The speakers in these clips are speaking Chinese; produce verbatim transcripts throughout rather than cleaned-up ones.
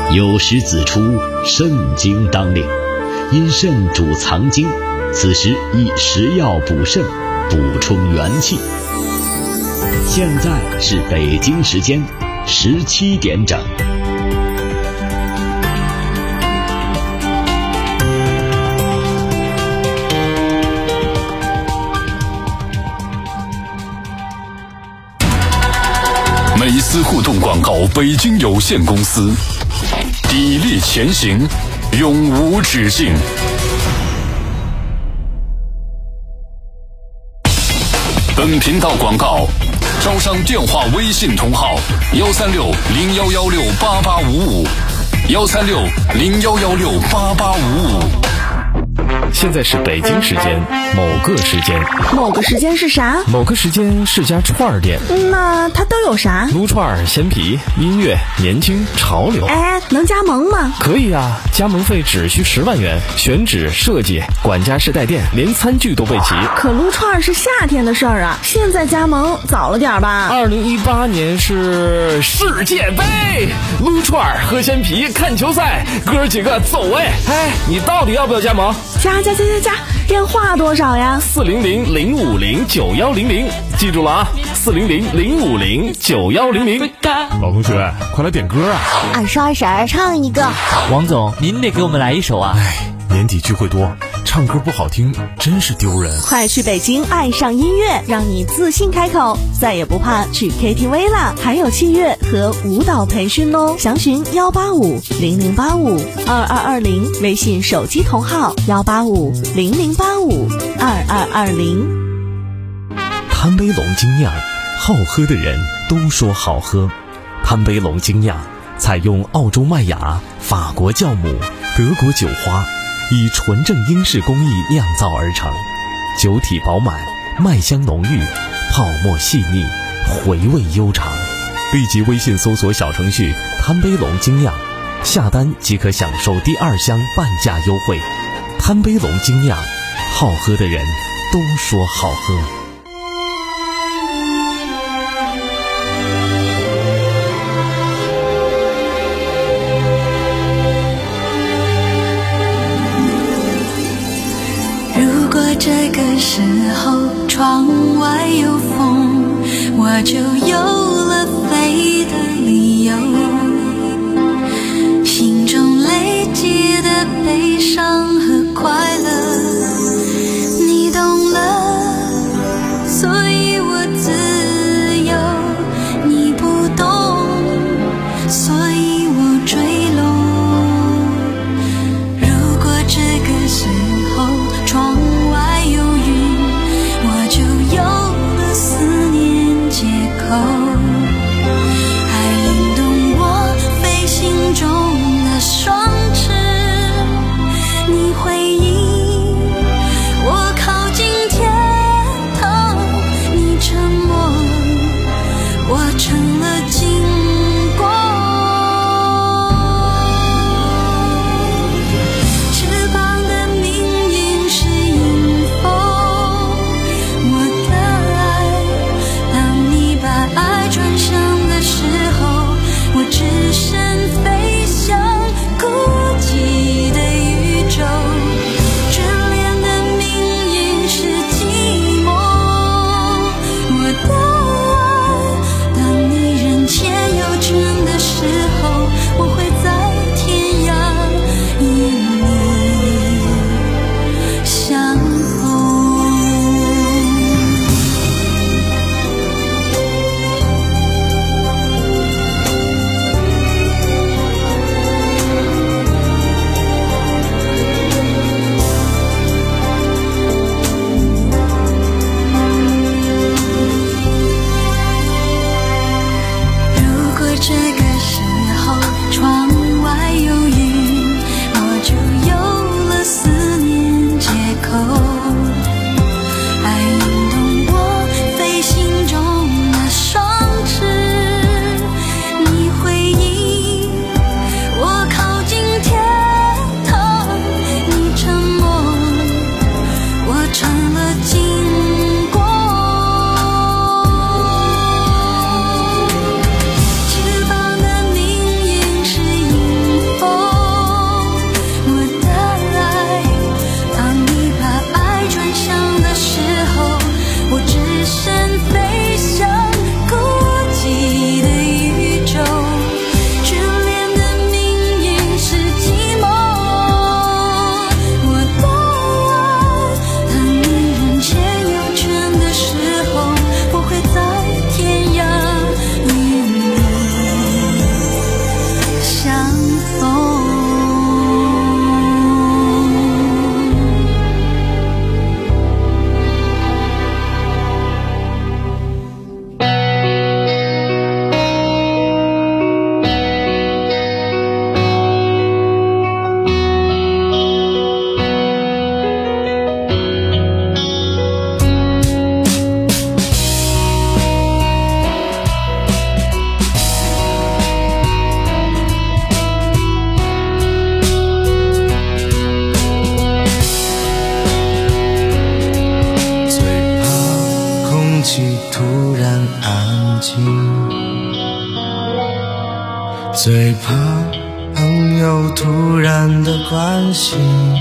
有时子出，肾经当令，因肾主藏精，此时宜食药补肾，补充元气。现在是北京时间十七点整。 美思互动广告北京有限公司，砥砺前行，永无止境。本频道广告招商电话微信同号：幺三六零幺幺六八八五五，幺三六零幺幺六八八五五。 现在是北京时间某个时间， 某个时间是啥？ 某个时间是家串儿店。 那它都有啥？ 撸串、鲜皮、音乐、年轻、潮流。 哎，能加盟吗？ 可以啊，加盟费只需十万元，选址、设计、管家式带电，连餐具都备齐。 可撸串是夏天的事儿啊，现在加盟早了点吧？ 二零一八年是世界杯，撸串、喝鲜皮、看球赛，哥儿几个走哎！哎，你到底要不要加盟？ 加加加加加，电话多少呀？ 四零零零五零九幺零零，记住了啊，四零零零五零九幺零零。 老同学，快来点歌啊！ 二十二婶唱一个。 王总，您得给我们来一首啊！ 哎，年底聚会多，唱歌不好听，真是丢人。 快去北京爱上音乐，让你自信开口，再也不怕去 K T V 了，还有器乐和舞蹈培训哦。详询幺八五零零八五二二二零，微信手机同号幺八五零零八五二二二零。 贪杯龙精酿，好喝的人都说好喝。贪杯龙精酿采用澳洲麦芽、法国酵母、德国酒花，以纯正英式工艺酿造而成，酒体饱满，麦香浓郁，泡沫细腻，回味悠长。立即微信搜索小程序贪杯龙精酿，下单即可享受第二箱半价优惠。贪杯龙精酿，好喝的人都说好喝。 这个时候窗外有风，我就有了飞的理由，心中累积的悲伤和快乐你懂了，所以我自由，你不懂，所以我坠落。如果这个时候窗外有云，我就有了思念借口。 最怕朋友突然的关心，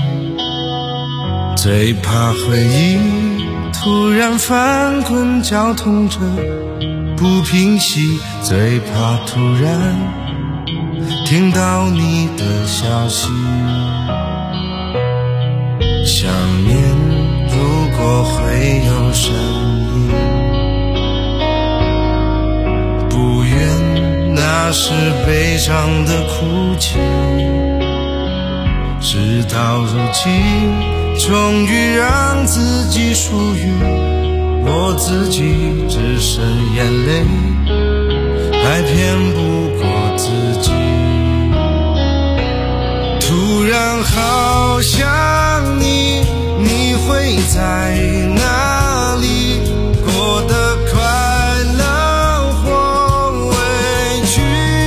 最怕回忆突然翻滚绞痛着不平息，最怕突然听到你的消息。想念如果会有声音，不愿那是悲伤的哭泣，直到如今终于让自己属于我自己，只剩眼泪还骗不过自己。突然好想你，你会在哪里？过得快乐或委屈。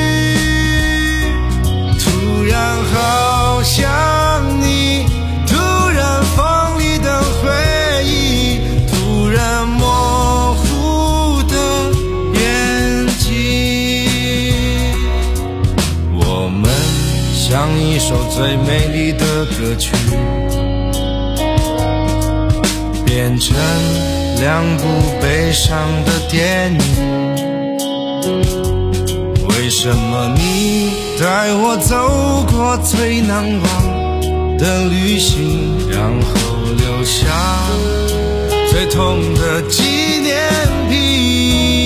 突然好想你，突然锋利的回忆，突然模糊的眼睛。我们像一首最美丽的歌曲，变成两部悲伤的电影。为什么你带我走过最难忘的旅行，然后留下最痛的纪念品？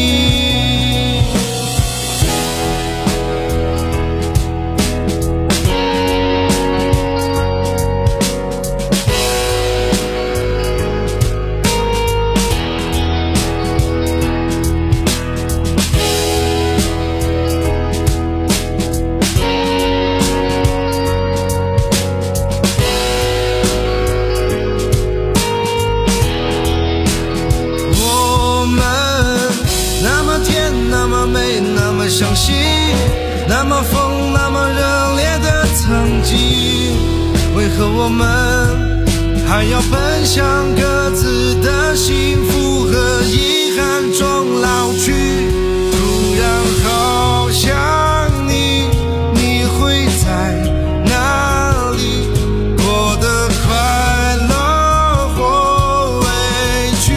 相信那么疯那么热烈的曾经，为何我们还要奔向各自的幸福和遗憾中老去？突然好想你，你会在哪里？过得快乐或委屈。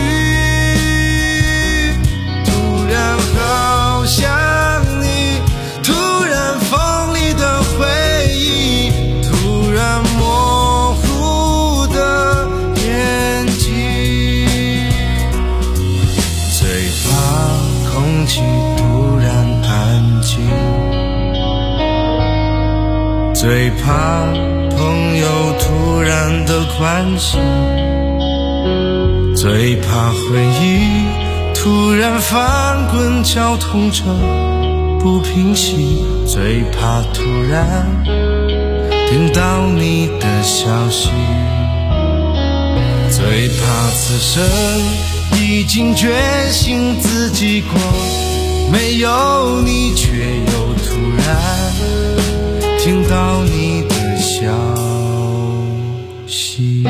突然好想最怕朋友突然的关心，最怕回忆突然翻滚绞痛着不平息，最怕突然听到你的消息，最怕此生已经决心自己过，没有你却又突然听到你的消息。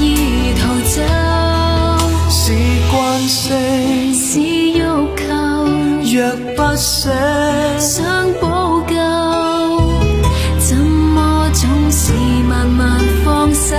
是欲求。 不捨， 想補救，怎麼總是慢慢放手？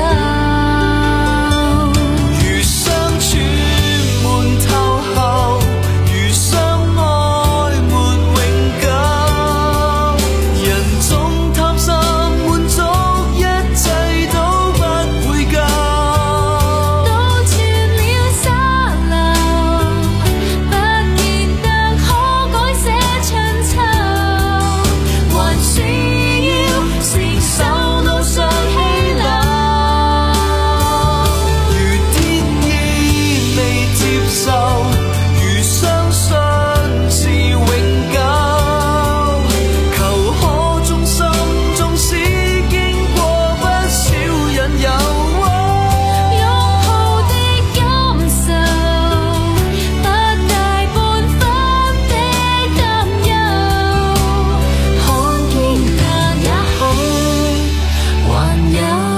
如相處悶透後，如相愛沒永久，人總貪心滿足，一切都不會夠。 倒轉了沙漏，不見得可改寫春秋，還是要承受路上氣流。 如天意未接受，如相信是永久，求可終生，縱使經過不少引誘。 擁抱的感受，不帶半分的擔憂，看見但也許還有。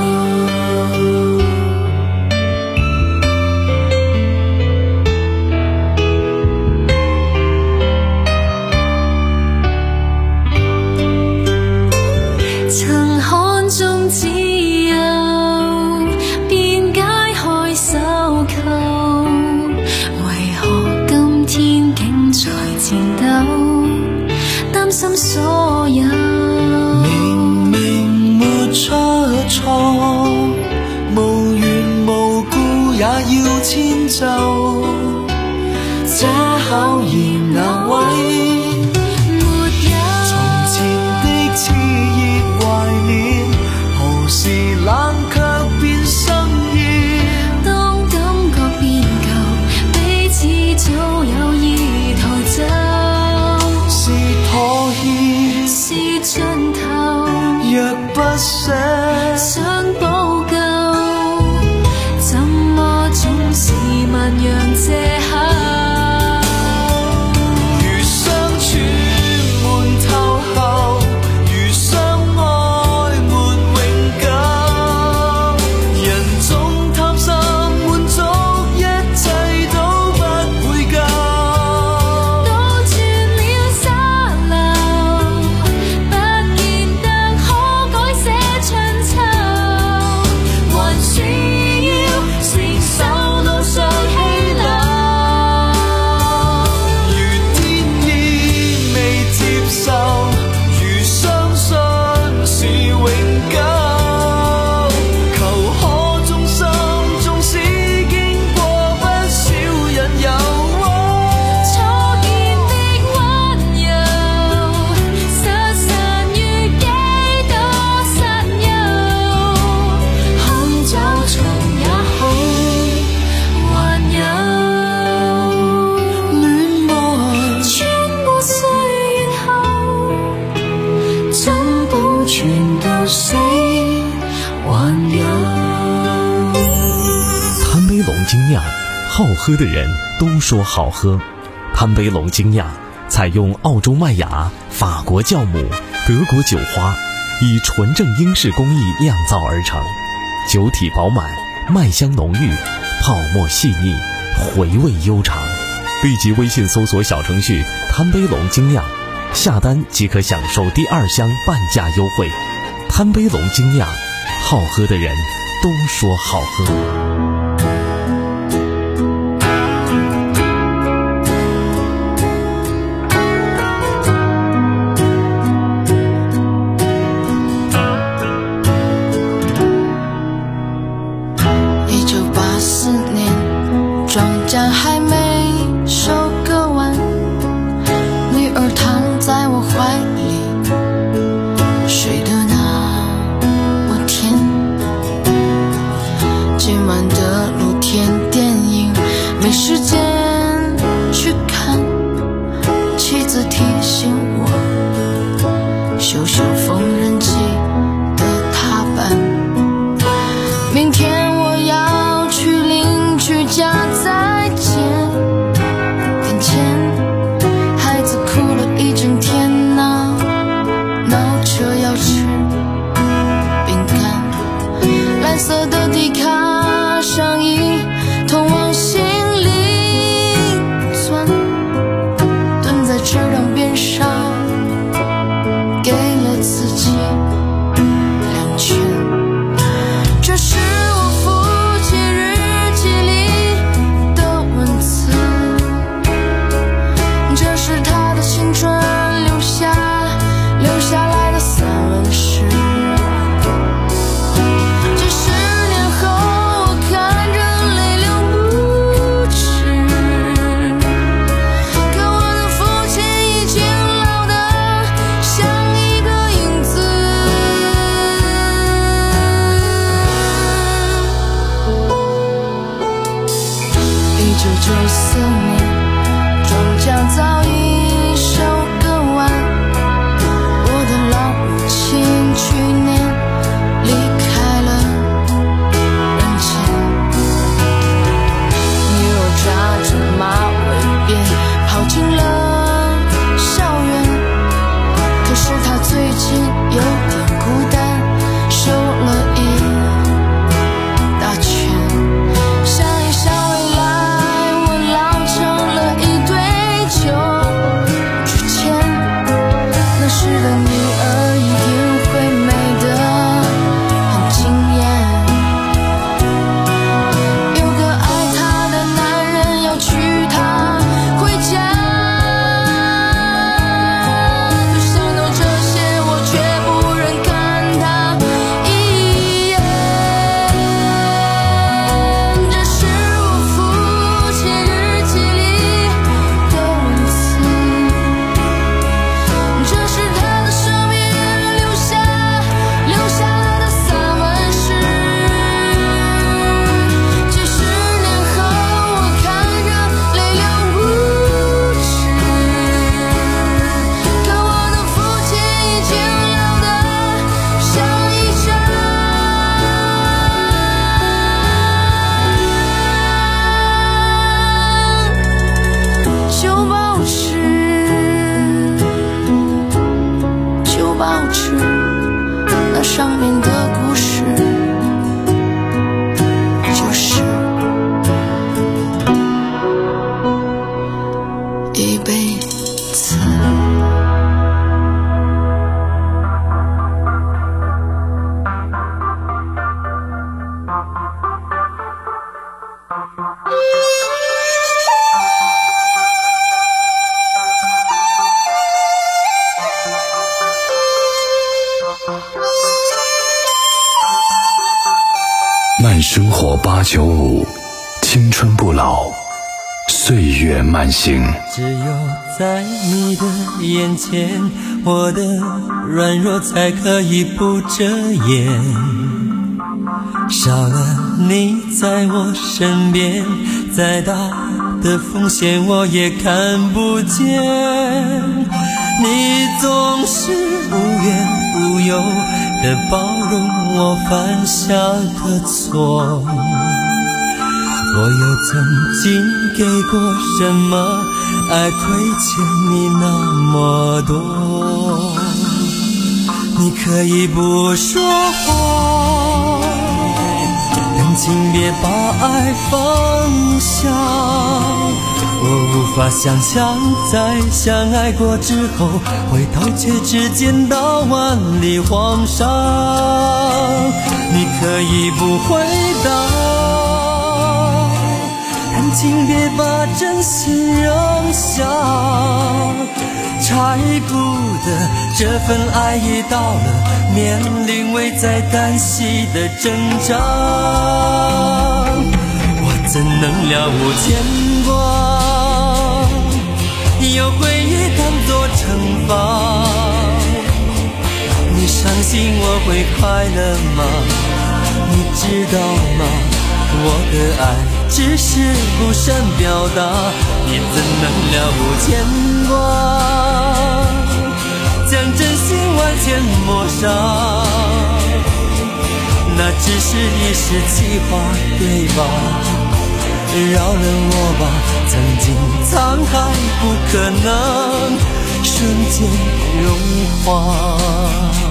曾看中只有便解開手扣，為何今天竟在戰鬥，擔心所有明明沒出錯，無緣無故也要遷就，這考驗哪位？ 沒有從前的熾熱懷念，何時冷卻變生厭？ 當感覺變舊，彼此早有意逃走， 是妥協， 是盡頭， 若不捨， 想補救，怎麼總是萬樣藉口？ 如相處悶透後，如相愛沒永久，人總貪心滿足，一切都不會夠。 倒轉了沙漏，不見得可改寫春秋，還是要承受路上氣流。 如天意未接受，如相信是永久，求可終生，縱使經過不少引誘。 初見的溫柔，失散於幾多室友，看找尋也許還有。 戀愛穿過歲月後，怎保存到死還有。 贪杯龙精酿，好喝的人都说好喝。贪杯龙精酿采用澳洲麦芽、法国酵母、德国酒花，以纯正英式工艺酿造而成，酒体饱满，麦香浓郁，泡沫细腻，回味悠长。立即微信搜索小程序贪杯龙精酿，下单即可享受第二箱半价优惠。贪杯龙精酿，好喝的人都说好喝。 一九八四年，庄稼还没收割完，女儿躺在我怀里，睡得那么甜，今晚的慢生活八九五，青春不老，岁月慢行。 只有在你的眼前，我的软弱才可以不遮掩。少了你在我身边，再大的风险我也看不见。你总是无怨无尤的包容我犯下的错，我又曾经给过什么爱亏欠你那么多？你可以不说谎，但请别把爱放下。我无法想象在相爱过之后，回头却只见到万里黄沙。你可以不回答，但请别把真心扔下。拆不得这份爱已到了年龄危在旦夕的挣扎，我怎能了无牵挂，有回忆当作惩罚。你伤心我会快乐吗？你知道吗？我的爱只是不善表达，你怎能了无牵挂，将真心完全抹杀。那只是一时气话，对吧？饶了我吧，曾经沧海不可能瞬间融化。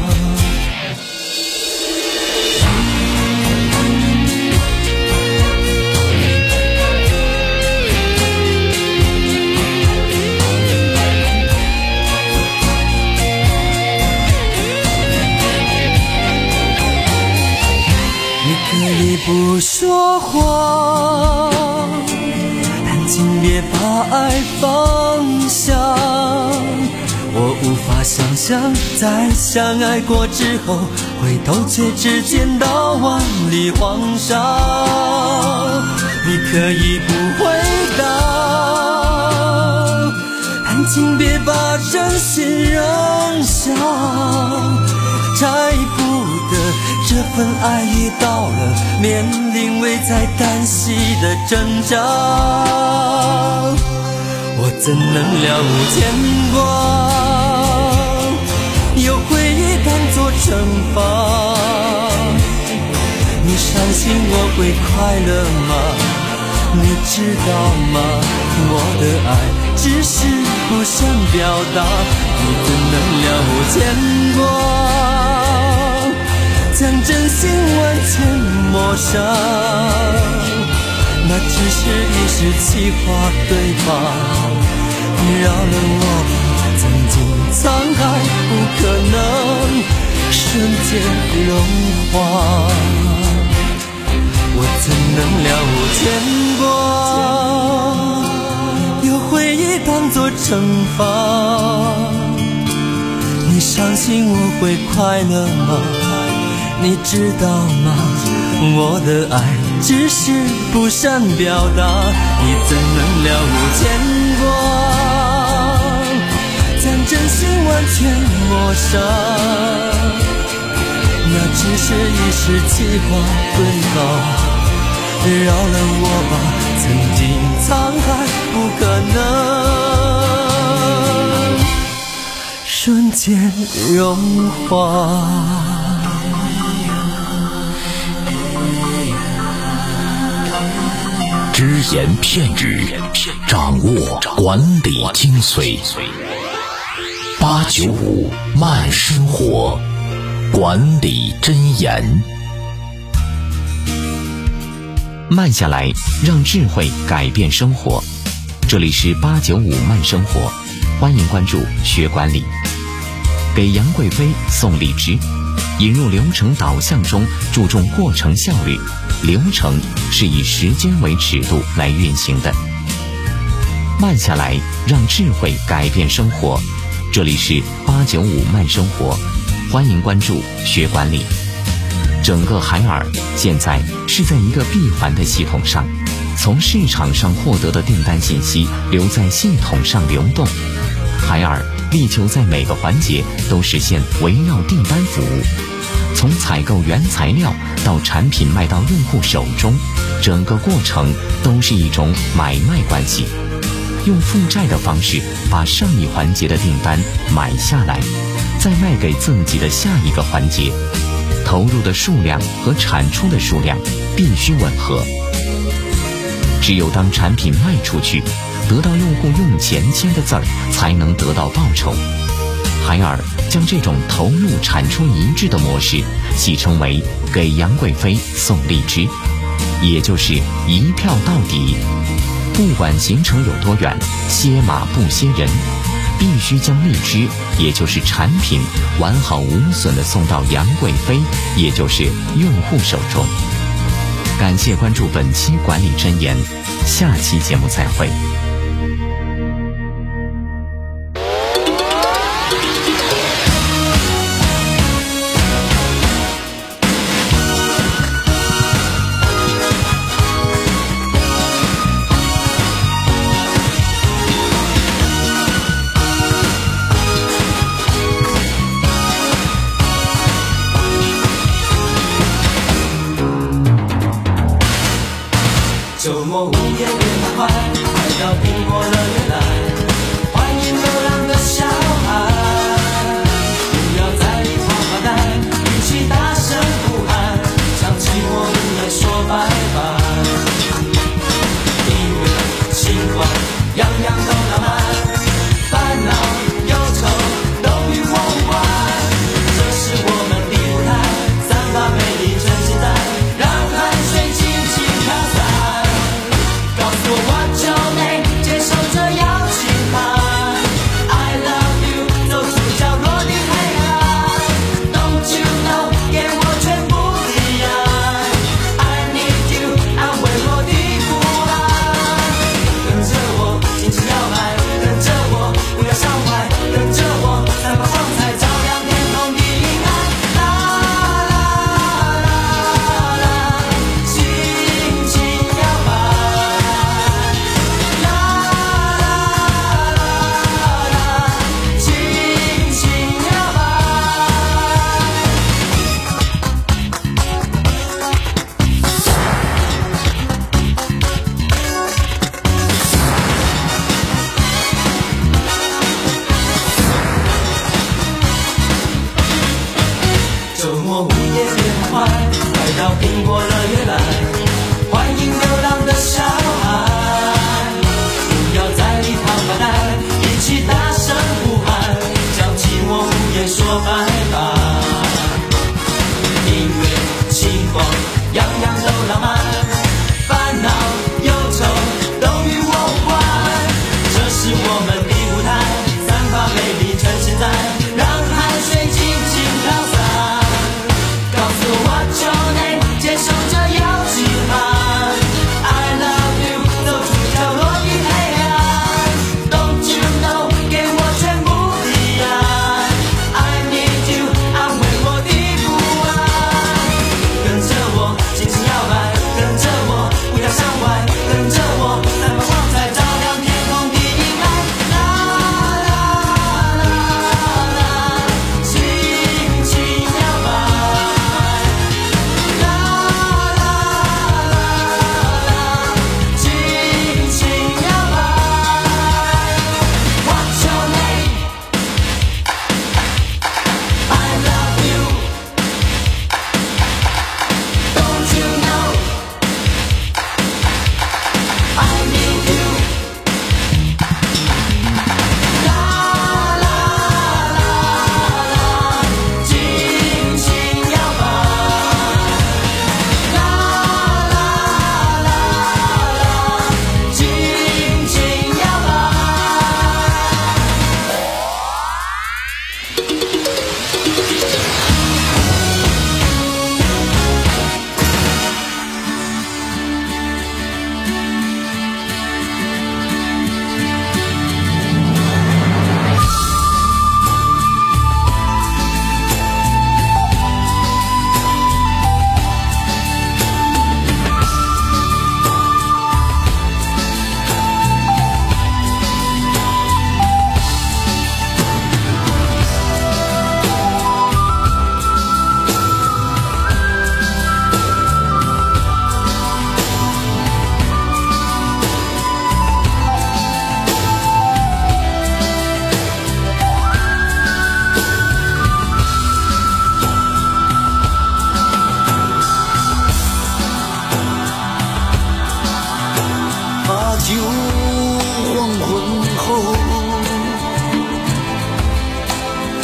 你不说谎，但请别把爱放下。我无法想象在相爱过之后，回头却只见到万里黄沙。你可以不回答，但请别把真心扔下。拆不得这份爱已到了年龄危在旦夕的挣扎，我怎能了无牵挂，有回忆当作惩罚。你伤心我会快乐吗？你知道吗？我的爱只是不想表达，你怎能了无牵挂，将真心完全抹杀。那只是一时气话，对吧？你饶了我吧，曾经沧海不可能瞬间融化。我怎能了无牵挂，有回忆当作惩罚。你伤心我会快乐吗？你知道吗？我的爱只是不善表达，你怎能了无牵挂，将真心完全抹杀。那只是一时气话，对吧？饶了我吧，曾经沧海不可能瞬间融化。 只言片语，掌握管理精髓。八九五慢生活，管理箴言。慢下来，让智慧改变生活。这里是八九五慢生活，欢迎关注学管理。给杨贵妃送荔枝，引入流程导向中注重过程效率，流程是以时间为尺度来运行的。慢下来，让智慧改变生活。这里是八九五慢生活，欢迎关注学管理。 整个海尔现在是在一个闭环的系统上，从市场上获得的订单信息留在系统上流动。海尔力求在每个环节都实现围绕订单服务，从采购原材料到产品卖到用户手中，整个过程都是一种买卖关系，用负债的方式把上一环节的订单买下来，再卖给自己的下一个环节，投入的数量和产出的数量必须吻合。只有当产品卖出去，得到用户用钱签的字儿，才能得到报酬。海尔将这种投入产出一致的模式戏称为给杨贵妃送荔枝，也就是一票到底。不管行程有多远，歇马不歇人，必须将荔枝也就是产品完好无损地送到杨贵妃也就是用户手中。感谢关注本期管理箴言，下期节目再会。 周末午夜变得快，快到。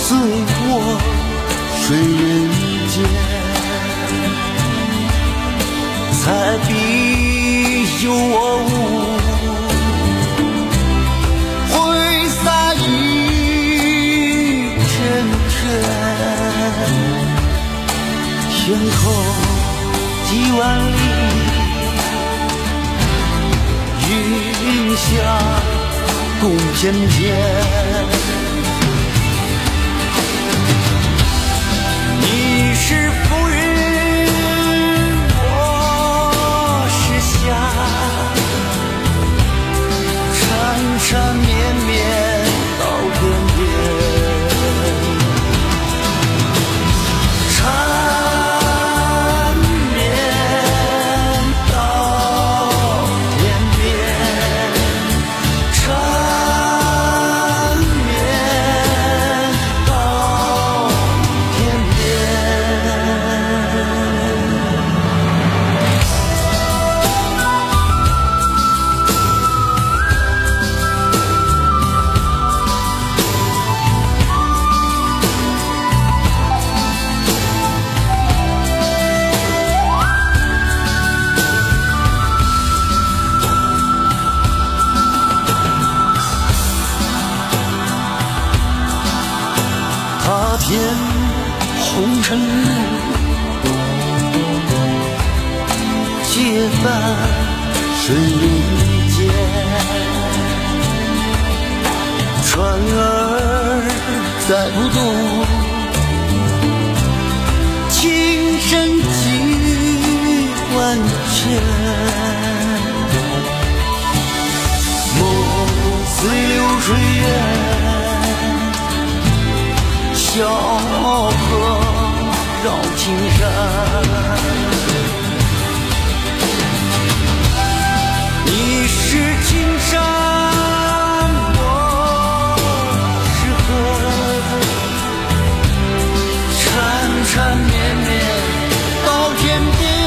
随我睡人间，才必有我无挥洒一片片，天空几万里，云霞共翩翩。你是浮云，我是霞，缠缠绵绵到天边，缠绵到天边，缠绵到天边。踏遍红尘路，结伴水间，船儿载不动，情深几万千，梦似流水远，小河绕青山。你是青山，我是河，缠缠绵绵到天边。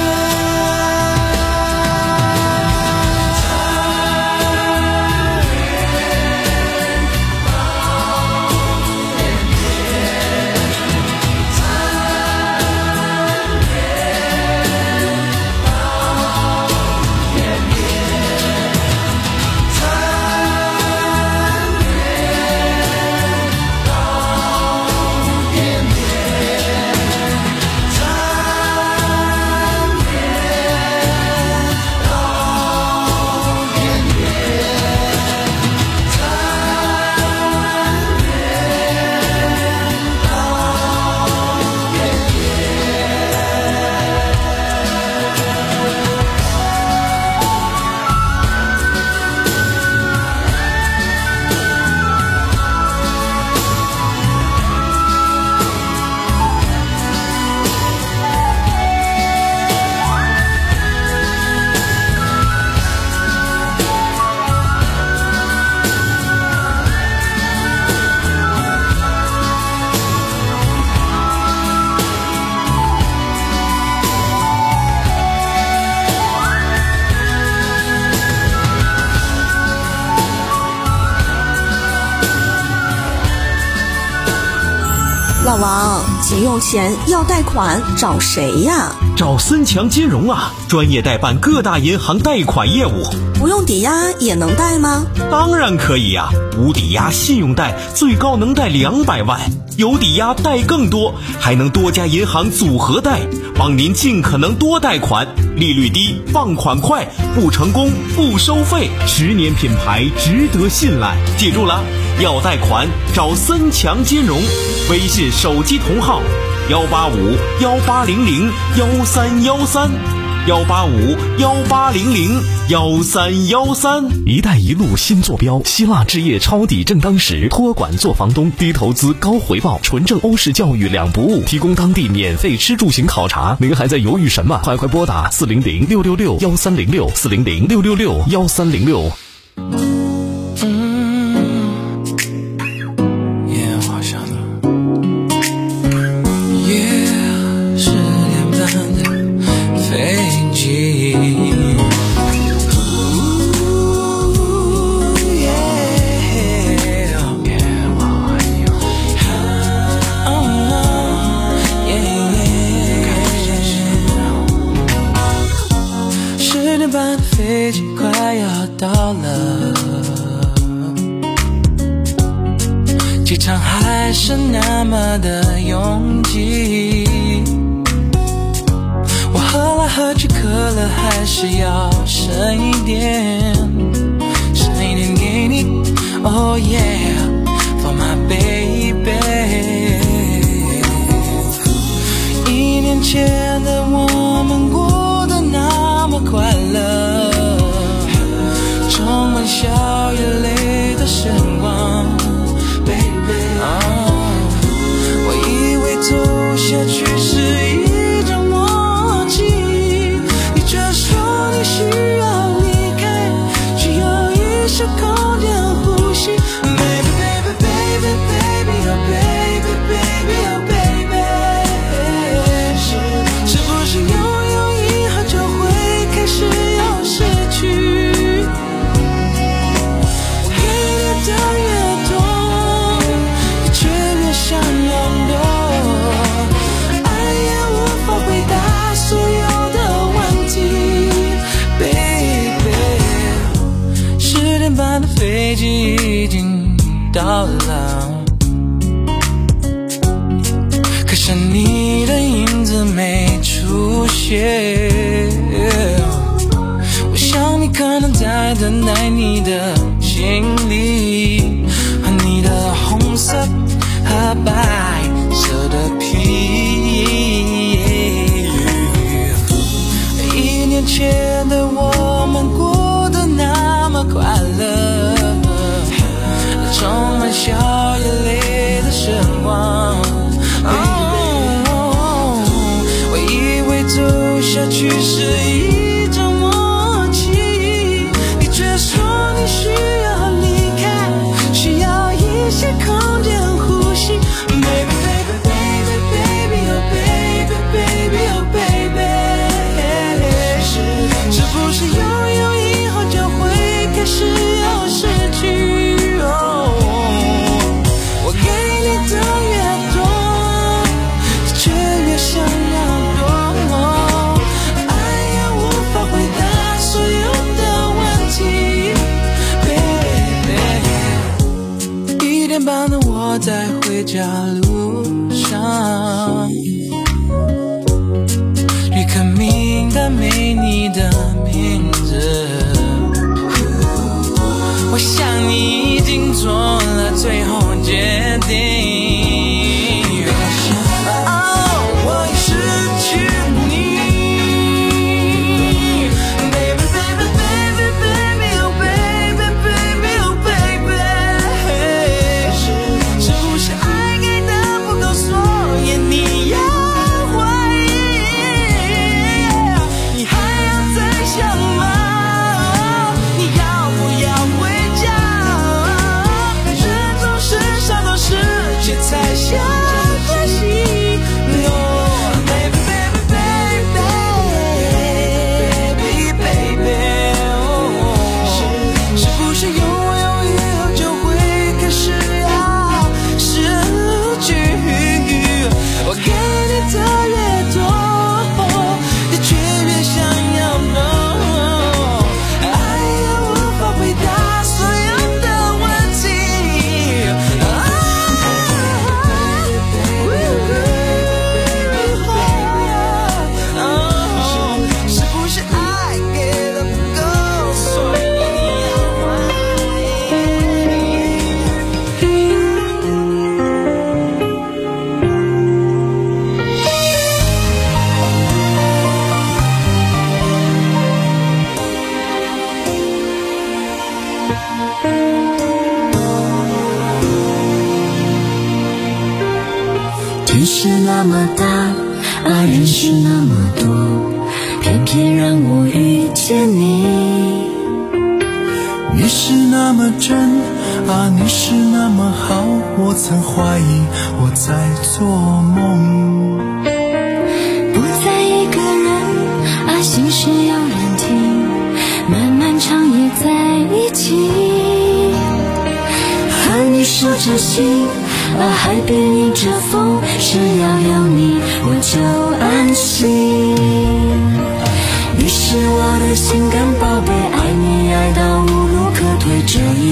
老王，急用钱要贷款找谁呀？ 找森强金融啊，专业代办各大银行贷款业务。 不用抵押也能贷吗？ 当然可以呀、啊，无抵押信用贷最高能贷两百万，有抵押贷更多，还能多家银行组合贷，帮您尽可能多贷款，利率低，放款快，不成功不收费，十年品牌，值得信赖。记住了，要贷款找森强金融，微信手机同号幺八五幺八零零幺三幺三。幺八五幺八零零幺三幺三。一带一路新坐标，希腊置业抄底正当时，托管做房东，低投资高回报，纯正欧式教育两不误，提供当地免费吃住行考察。您还在犹豫什么？快快拨打四零零六六六幺三零六四零零六六六幺三零六。 到了，机场还是那么的拥挤，我喝来喝去渴了还是要剩一点，剩一点给你 Oh yeah For my baby。 一年前的我们过得那么快乐，充满笑与泪的时光 Baby、oh、我以为走下去是一种默契，你却说你需要离开，需要一些空间呼吸 Baby baby baby baby oh baby baby oh baby， 是是不是拥有以后就会开始又失去，我给你的越多你却越想要多，爱也无法回答所有的问题 Baby， 十点半的飞机已经到了，可是你的影子没出现，我想你可能在等待你的行李和你的红色和白色的皮，一年前的我们过得那么快乐，充满笑与泪的时光、oh, 我以为走下去是一种默契，你却说你需要离开，需要一些空间呼吸 Baby baby baby baby oh baby baby oh baby， 是是不是拥有以后就会开始又失去、oh，我给你的越多你却越想要多，爱也无法回答所有的问题 Baby， 一点半的我在回家路上，旅客名单没你的名字，我想你已经做了最后决定。哦，我已失去你。Baby, baby, baby, baby, oh baby, baby, oh baby， 是是不是爱给的不够，所以你要怀疑？你还要再想吗？你要不要回家？人总是伤到世界才想欢喜。No baby baby baby baby baby， 是是不是拥有以后就会开始要失去？我给你的越多，你却越想要 no， 爱也无法回答所有的问题。是不是爱给的不够，所以你要怀天是那么大，啊，人是那么多，偏偏让我遇见你。 你是那么真啊，你是那么好，我曾怀疑我在做梦。 不再一个人啊，心事有人听，漫漫长夜在一起。和你守着心啊，海边迎着风，只要有你我就安心。你是我的心肝宝贝，爱你爱到无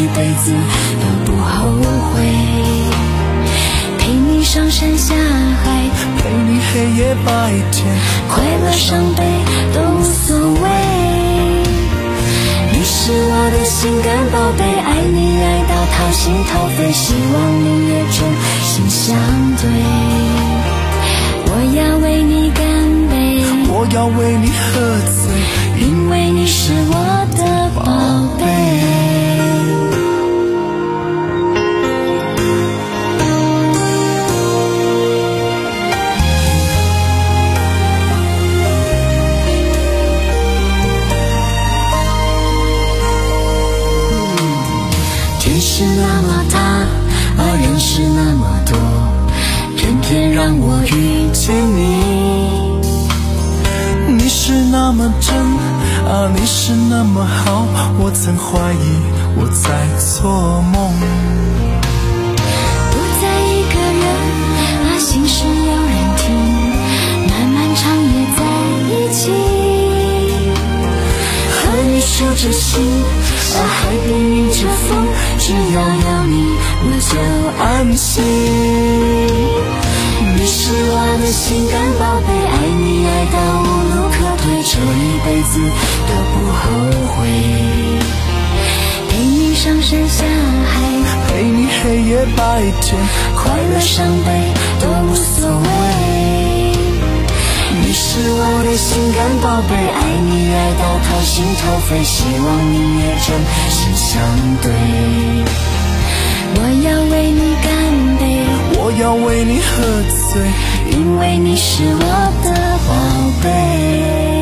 辈子都不后悔，陪你上山下海， 陪你黑夜白天， 快乐伤悲都无所谓。你是我的心肝宝贝，爱你爱到掏心掏肺，希望你也真心相对。我要为你干杯， 我要为你喝醉， 因为你是我的宝贝。天是那么大，啊，人是那么多，偏偏让我遇见你。 你是那么真啊，你是那么好，我曾怀疑我在做梦。 不再一个人啊，心事有人听，漫漫长夜在一起，和你守着心啊，海边迎着风，只要有你我就安心。你是我的心肝宝贝，爱你爱到无路可退，这一辈子都不后悔。陪你上山下海， 陪你黑夜白天， 快乐伤悲都无所谓。你是我的心肝宝贝，爱你爱到掏心掏肺，希望你也真心相对。我要为你干杯， 我要为你喝醉， 因为你是我的宝贝。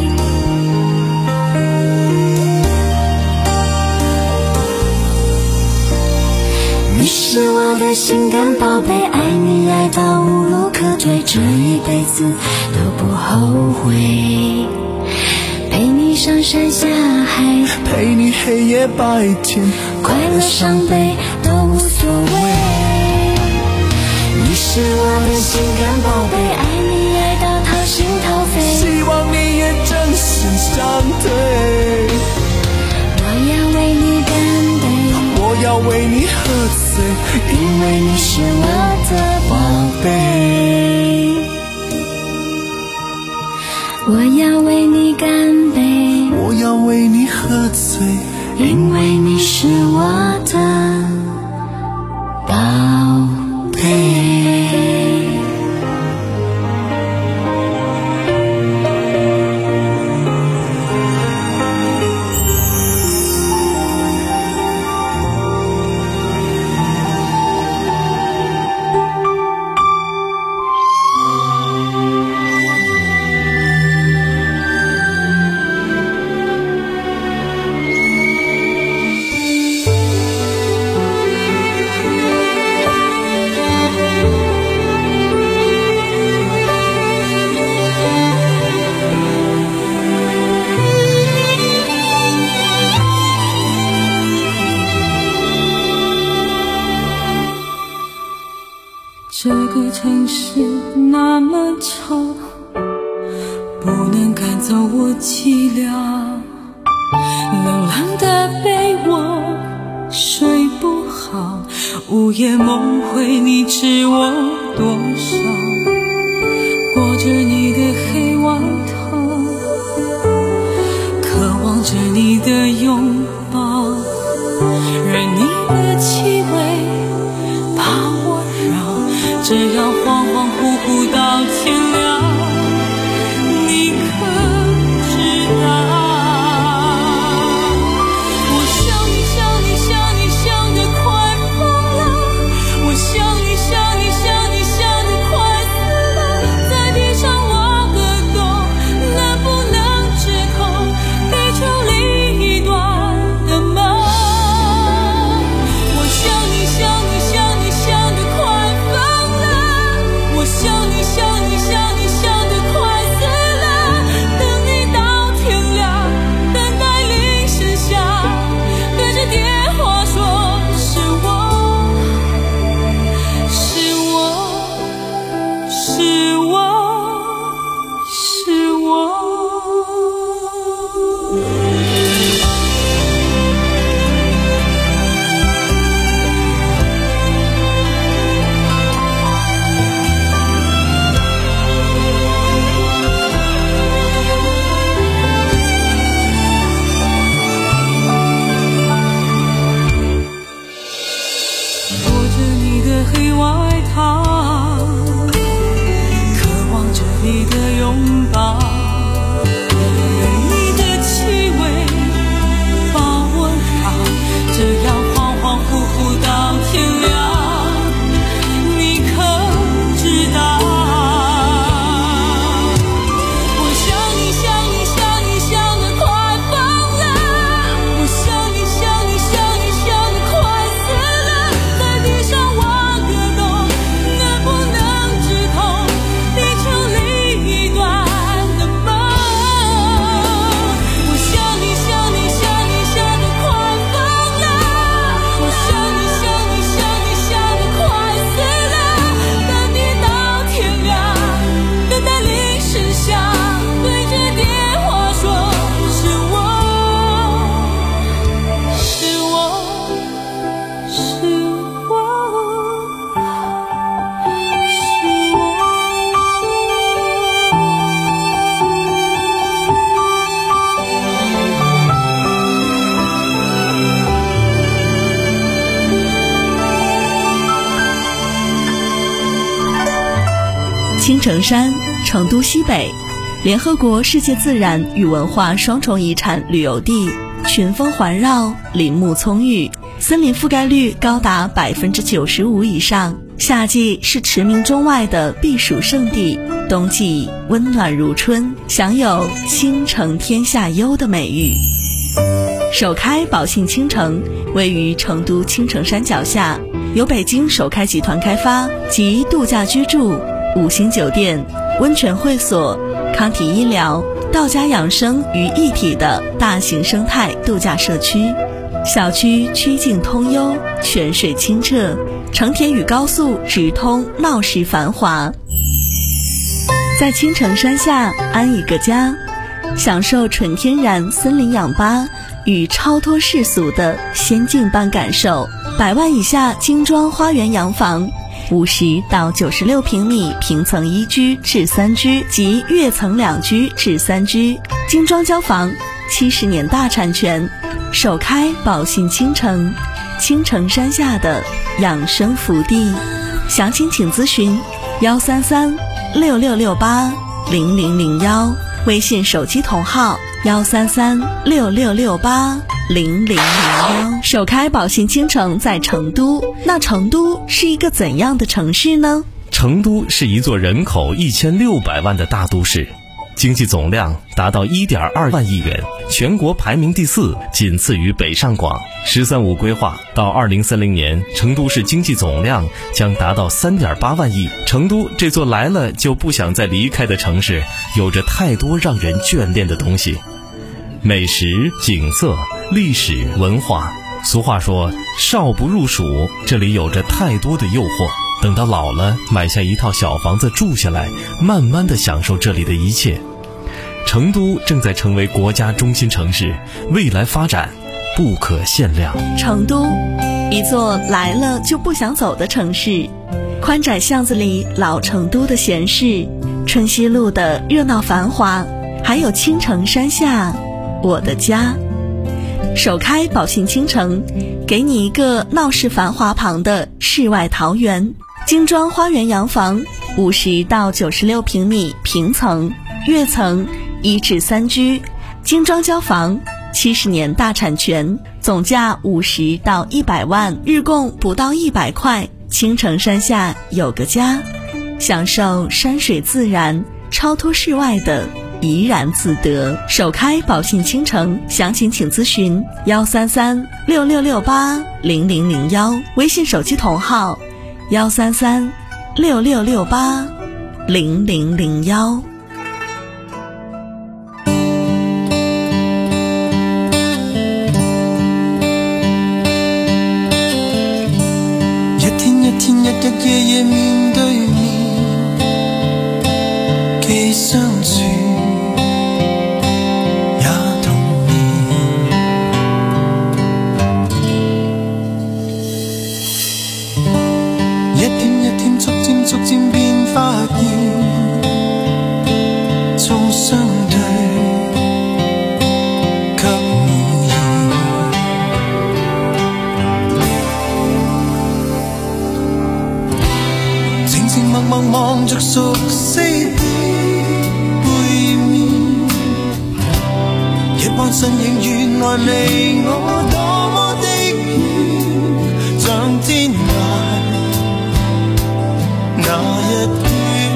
你是我的心肝宝贝，爱你爱到无路可退，这一辈子都不后悔。陪你上山下海， 陪你黑夜白天， 快乐伤悲都无所谓。你是我的心肝宝贝，爱你爱到掏心掏肺， 希望你也真心相对。 我要为你干杯， 我要为你喝醉， 因为你是我的宝贝。我要为你干杯， 我要为你喝醉， 因为你是我的宝贝。 这个城市那么吵，不能赶走我寂寥。冷冷的被窝睡不好，午夜梦回你知我多少。裹着你的黑外套，渴望着你的拥抱，任你的气味把我绕，这样恍恍惚惚到天亮，你可知道？我想你想你想你想得快疯了，我想你想你想你想得快死了，在地上挖个洞，能不能织口地球另一端的梦？我想你想你想你想得快疯了， 青城山，成都西北，联合国世界自然与文化双重遗产旅游地，群峰环绕，林木葱郁，森林覆盖率高达百分之九十五以上。夏季是驰名中外的避暑胜地，冬季温暖如春，享有倾城天下优的美誉。首开宝信倾城位于成都青城山脚下，由北京首开集团开发，集度假居住、五星酒店、温泉会所、康体医疗、道家养生于一体的大型生态度假社区。小区曲径通幽，泉水清澈，城铁与高速直通，闹市繁华。在青城山下安一个家，享受纯天然森林氧吧与超脱世俗的仙境般感受。百万以下精装花园洋房，五十到九十六平米平层一居至三居及跃层两居至三居，精装交房，七十年大产权，首开宝信倾城，青城山下的养生福地。详情请咨询幺三三六六六八零零零幺，微信手机同号幺三三六六六八零零零幺。首开宝信倾城在成都，那成都是一个怎样的城市呢？ 成都是一座人口一千六百万的大都市，经济总量达到 一点二万亿元，全国排名第四，仅次于北上广。十三五规划到二零三零年，成都市经济总量将达到 三点八万亿。成都这座来了就不想再离开的城市，有着太多让人眷恋的东西，美食、景色、历史、文化。俗话说少不入蜀，这里有着太多的诱惑，等到老了买下一套小房子住下来，慢慢地享受这里的一切。成都正在成为国家中心城市，未来发展不可限量。 成都，一座来了就不想走的城市。宽窄巷子里老成都的闲适，春熙路的热闹繁华，还有青城山下我的家。首开宝信倾城，给你一个闹市繁华旁的世外桃源。精装花园洋房，五十到九十六平米平层、跃层一至三居，精装交房，七十年大产权，总价五十到一百万，日供不到一百块。青城山下有个家，享受山水自然，超脱世外的怡然自得。首开宝信倾城，详情请咨询幺三三六六六八零零零幺，微信手机同号幺三三六六六八零零零幺。 一天一天，日日夜夜面對面，既相處也童年。一天一天，逐漸逐漸便發現，從相對卻無言。靜靜默默望着熟悉的背面，一般身影原來離我多麼的遠，像天涯那一天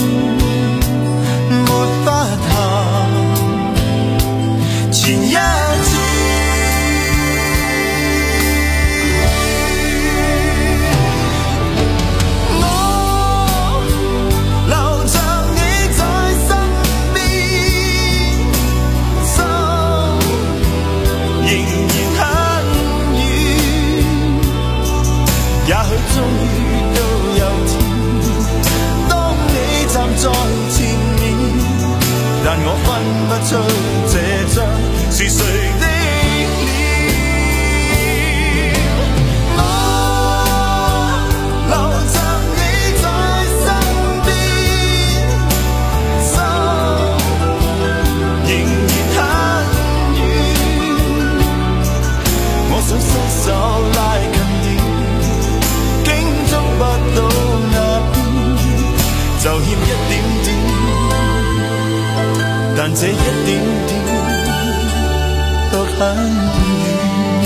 沒法行前一次。我留着你在身邊，心仍然很但这一點點卻很遠。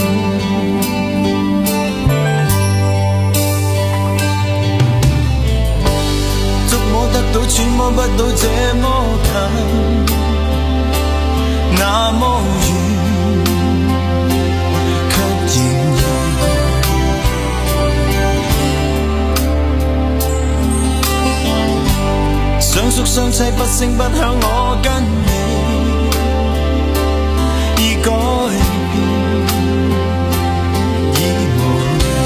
觸摸得到，揣摩不到這麼近，那麼遠。相宿相棲，不聲不響，我跟你已改變，已無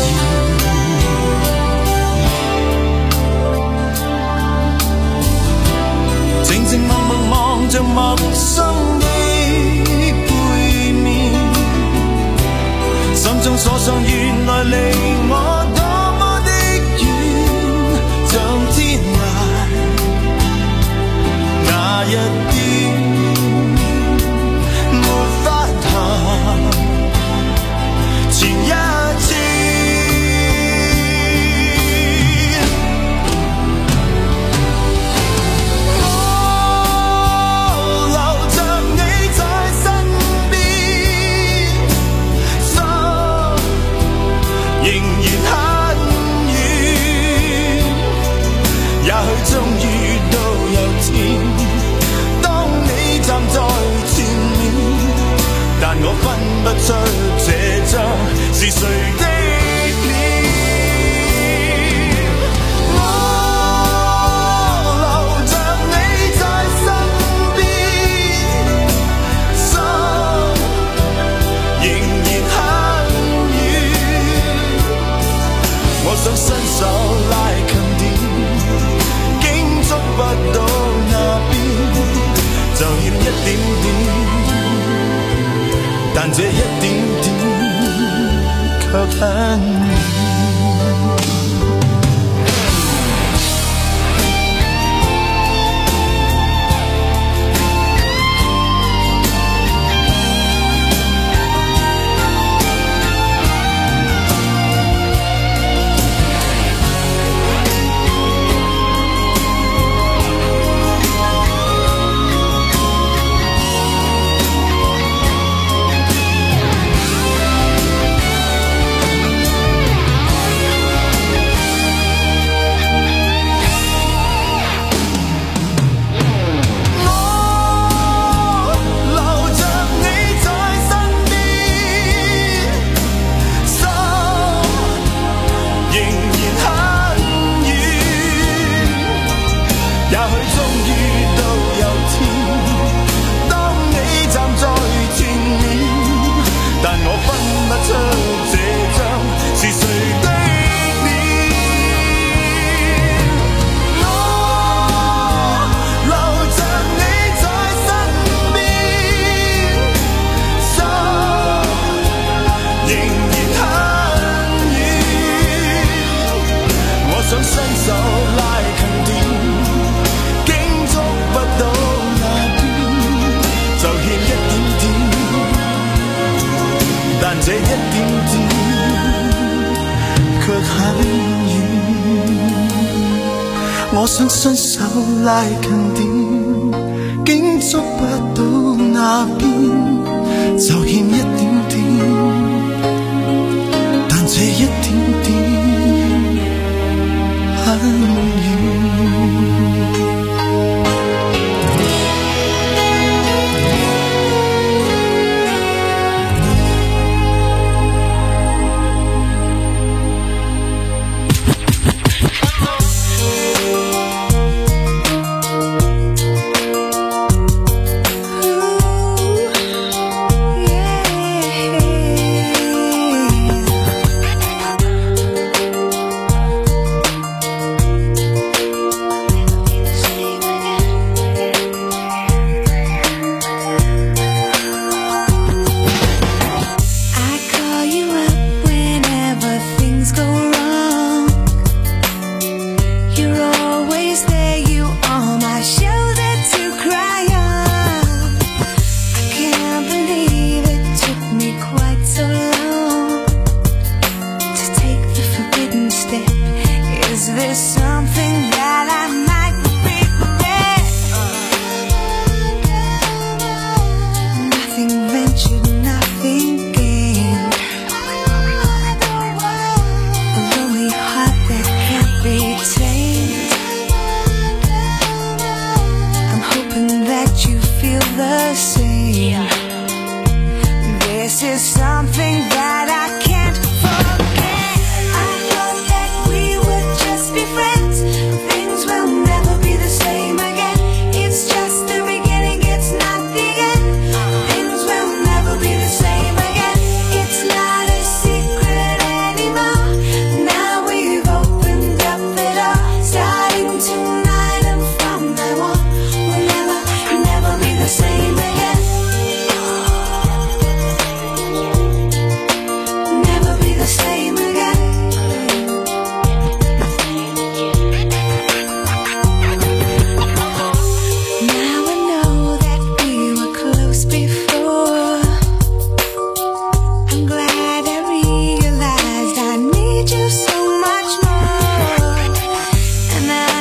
言。靜靜默默望着陌生的背面，心中所想原來離我多麼的遠，像天涯那一點沒法談，前一次我留着你在身邊，心仍然很遠，也許終於都有天站在前面，但我分不出這張是誰的臉。我留着你在身邊，心仍然很遠。我想伸手拉近點，竟捉不到那邊。就欠一點點，但這一點點卻很遠。這一點點卻很遠，我想伸手拉近點，竟捉不到那邊，就欠一點點，但這一點點很遠。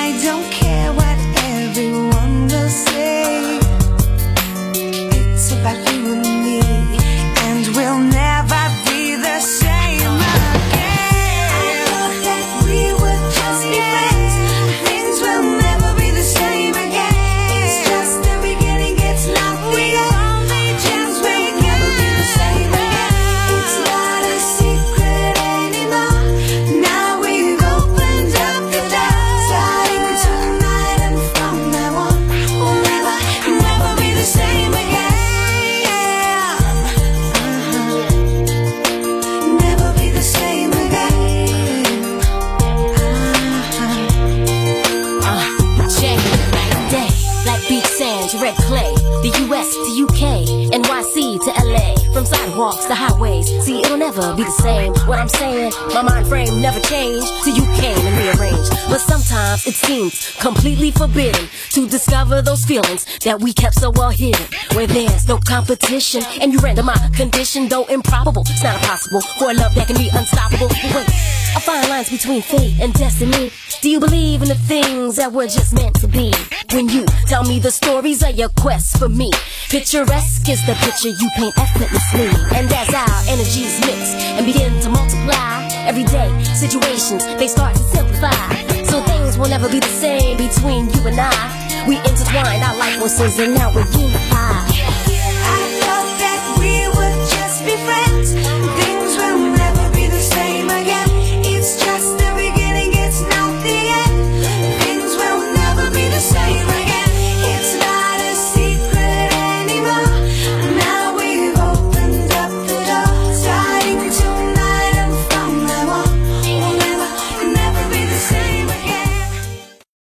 I don't care what everyone will say. It's about you and me, and we'll never be the same again. I thought that we would just be friends. Things will never be the same again. It's just the beginning, it's not the only chance we can be the same again. It's not a secret anymore. Now we've opened up the door. Starting tonight and from now on, we'll never, never be the same again. Never be the same again. Uh, check it. Day, like beach sand to red clay. The U S to U K, N Y C to L A. From sidewalks to highways. See, it'll never be the same. What I'm saying, my mind frame never changed till you came and rearranged. But sometimes it seems completely forbidden to discover those feelings that we kept so well hidden. Where there's no competition and you render my condition, though improbable. It's not impossible for a love that can be unstoppable. But wait, I find lines between fate and destiny. Do you believe in the things that were just meant to be? When you tell me the stories of your quest for me, picturesque is the picture you paint effortlessly. And as our energies mix and begin to multiply, everyday situations, they start to simplify. So things will never be the same between you and I. We intertwined our life forces and now we're unified.